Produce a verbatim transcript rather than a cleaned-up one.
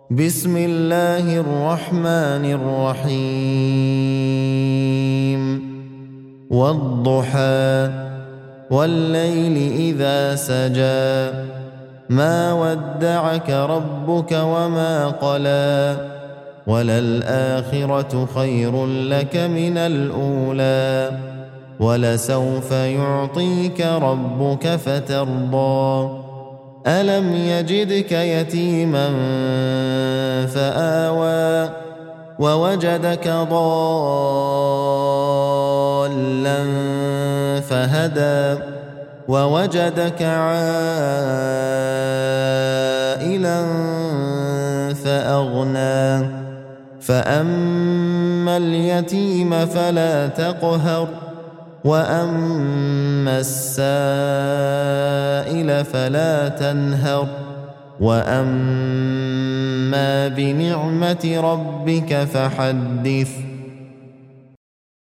بسم الله الرحمن الرحيم والضحى والليل إذا سجى ما ودعك ربك وما قلى وللآخرة خير لك من الأولى ولسوف يعطيك ربك فترضى ألم يجدك يتيما فآوى ووجدك ضالا فهدى ووجدك عائلا فأغنى فأما اليتيم فلا تقهر وأما السائل فلا تنهر وأما بنعمة ربك فحدث.